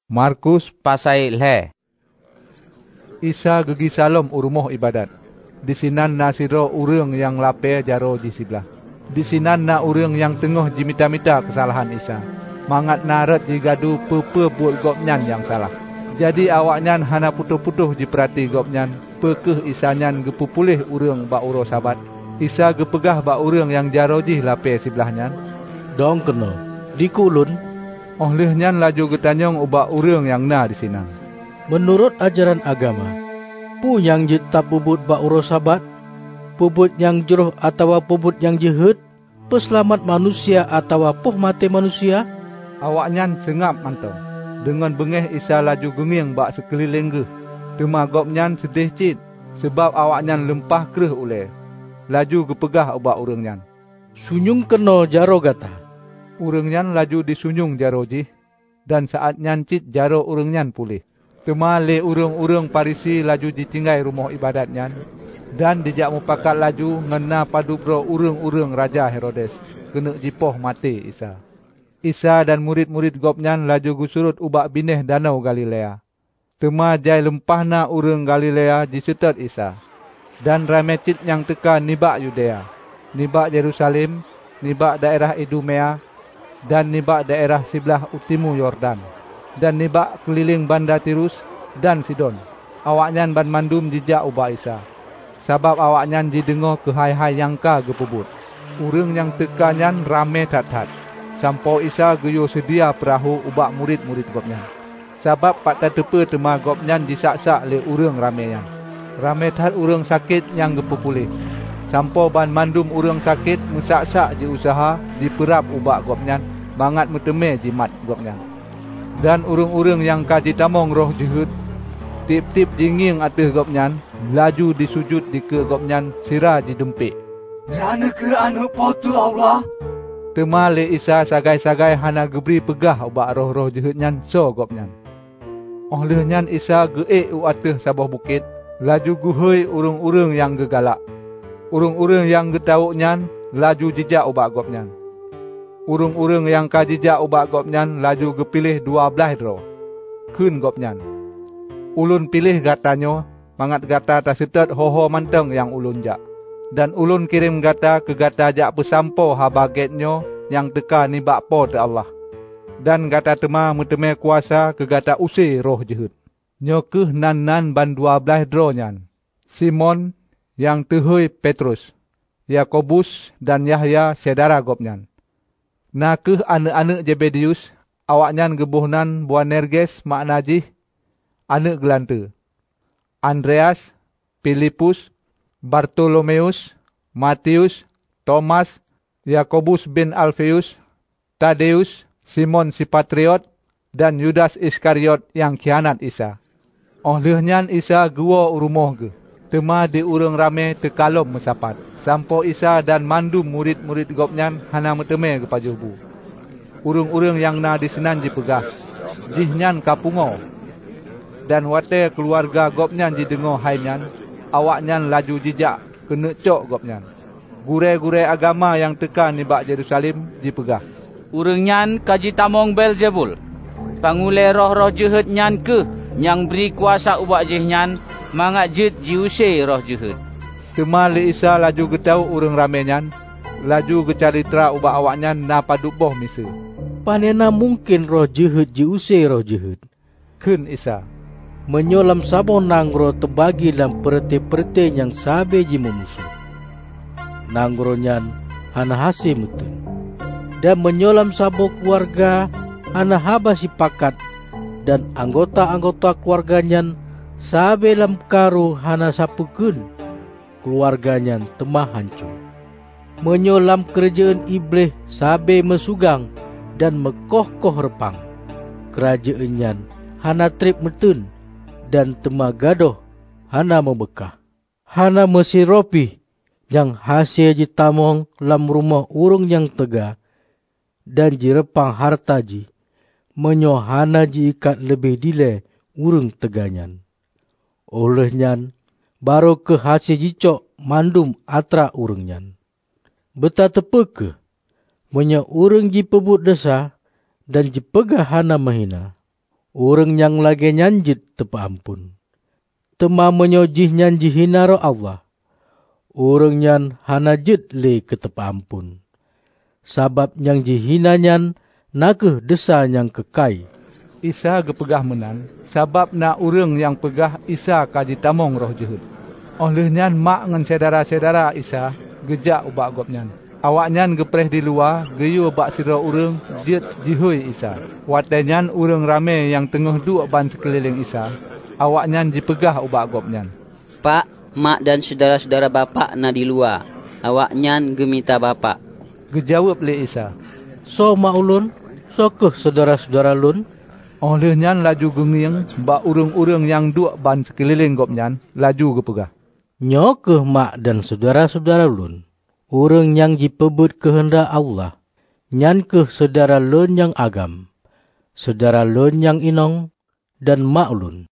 Markus pasai le. Isa gegi salom urumuh ibadat. Di sinan na siro urang yang lape jaro di sebelah. Di sinan na urang yang tengah jimita-mita kesalahan Isa. Mangat naret jigadu pepe buat gopnyan yang salah. Jadi awaknyan hana putuh-putuh jiperati gopnyan. Pekeh isanyan gepupulih urang bak uro sabat. Isa gepegah bak urang yang jaro jih lape sebelahnya. Dong kena, dikulun. Ohlehnya laju getanyong ubak urang yang na di sinan. Menurut ajaran agama, pu yang jetap bubut bak uro sabat, pubut yang jeroh atau pubut yang jehet, peselamat manusia atau puh mati manusia. Awaknyan sengap mantong. Dengan bengeh Isa laju genging bak sekeliling ge. Tema gopnyan sedih cit sebab awaknyan lempah kereh oleh. Laju gepegah ubak urangnya. Sunyung kena jaro gata. Urangnya laju disunyung jaro jih. Dan saat nyancit jaro urangnya pulih. Tema le urang-urang Parisi laju ditinggai rumah ibadatnya. Dan dijak mupakat laju ngena padu bro urang-urang Raja Herodes. Kena jipoh mati Isa. Isa dan murid-murid gopnyan laju gusurut ubak bineh danau Galilea. Tema jai lempahna urang Galilea disetet Isa. Dan ramai cit yang teka nibak Yudea, nibak Yerusalem, nibak daerah Idumea, dan nibak daerah sebelah utimu Yordan, dan nibak keliling banda Tirus dan Sidon. Awaknyan ban mandum jejak ubak Isa. Sabab awaknyan didengar ke hai-hai yangka gepubut. Urang yang tekanyan ramai tat-tat. Sampau Isa geyo sedia perahu ubak murid-murid gopnyan. Sabab pada tepe tema gopnyan disak-sak le urang ramaian. Ramai tat urang sakit yang gepupulih. Sampau ban mandum urang sakit mesak-sak je usaha diperap ubak gopnyan. Bangat meteme jimat gopnyan. Dan urang-urang yang kaji tamong roh jehud. Tip-tip jinging ateh gopnyan. Laju disujud di ke gopnyan sira didempik. Jana ke anak potu Allah. Tema le Isa sagai-sagai hana geberi pegah ubak roh-roh jehudnyan so gopnyan. Ohlehnya Isa geek u ateh sabah bukit. Laju guhoi urang-urang yang gegalak. Urang-urang yang getauknyan laju jejak ubak gopnyan. Urang-urang yang kajijak ubak gopnyan laju gepilih 12 roh. Kun gopnyan. Ulun pilih gatanyo, mangat gata tasetet hoho manteng yang ulun jak. Dan ulun kirim gata ke gata jak pesampo habagetnyo yang teka nibak po te Allah. Dan gata tema meteme kuasa ke gata usir roh jehud. Nyo keh nan-nan ban 12 dronyan. Simon yang tehoi Petrus, Yakobus dan Yahya saudara gopnyan. Na keh anak-anak Zebedius, awaknyan gebuhnan Boanerges mak najih, anak gelante. Andreas, Filipus, Bartolomeus, Matius, Thomas, Yakobus bin Alfeus, Tadeus, Simon si Patriot, dan Yudas Iskariot yang khianat Isa. Ohlehnya Isa gua urumoh ge. Tema di urang rame tekalom mesapat. Sampo Isa dan mandum murid-murid gopnyan hana meteme ke pajubu. Urang-urang yang na disenan dipegah. Jihnyan kapungo. Dan wate keluarga gopnyan didengar hainyan. Awaknyan laju jejak kena cok gopnyan. Gure-gure agama yang teka nibak Jerusalem dipegah. Urang-nyan kaji tamong Belzebul. Pangule roh-roh jehet nyan ke yang beri kuasa ubak jihnyan mangat jet jiuse roh jehet. Tema le Isa laju getau urang ramenyan, laju gecaritra ubak awaknyan na paduk boh misa. Panena mungkin roh jehet jiuse roh jehet. Kun Isa. Menyolam sabon nanggro terbagi dalam perete-perete yang sabe ji memusuh. Nanggro nyan hana hasil mutun. Dan menyolam sabon keluarga hana habasi pakat. Dan anggota-anggota keluarganya sabe lam karu hana sapukun. Keluarganya temah hancur. Menyolam kerajaan iblis sabe mesugang dan mekoh-koh repang. Kerajaannya hana trip metun. Dan temah gadoh hana membekah. Hana mesiropi yang hasil jitamong lam rumah urung yang tega dan jirepang harta ji menyohana ji ikat lebih dile urung teganyan. Olehnya baru ke hasil jicok mandum atra urungnyan. Beta tepeke menyo urung ji pebut desa dan jipegah hana mahina. Urang yang lagi nyanjit tepa ampun. Tema menyojih nyan jihina roh Allah. Urang nyan hana jit le ke tepa ampun. Sabab yang jihina nyan nakeh desa yang kekai. Isa gepegah menan, sabab na urang yang pegah Isa kaji tamong roh jehut. Oleh nyan mak ngan saudara-saudara Isa gejak ubak gop nyan. Awak nyan gepreh di luar, geyu bak sira urang jit jihui Isa. Watai nyan urang rame yang tengah duk ban sekeliling Isa. Awak nyan dipegah ubak gop nyan. Pak, mak dan saudara-saudara bapak na di luar. Awak nyan gemita bapak. Gejawab le Isa. So mak ulun, so keh saudara-saudara lun. Oleh nyan laju gengiang bak urang-urang yang duk ban sekeliling gop nyan laju gepegah. Nyo keh mak dan saudara-saudara lun. Urang yang dipebut kehendak Allah. Nyan keh saudara lun yang agam. Saudara lun yang inong dan mak ulun.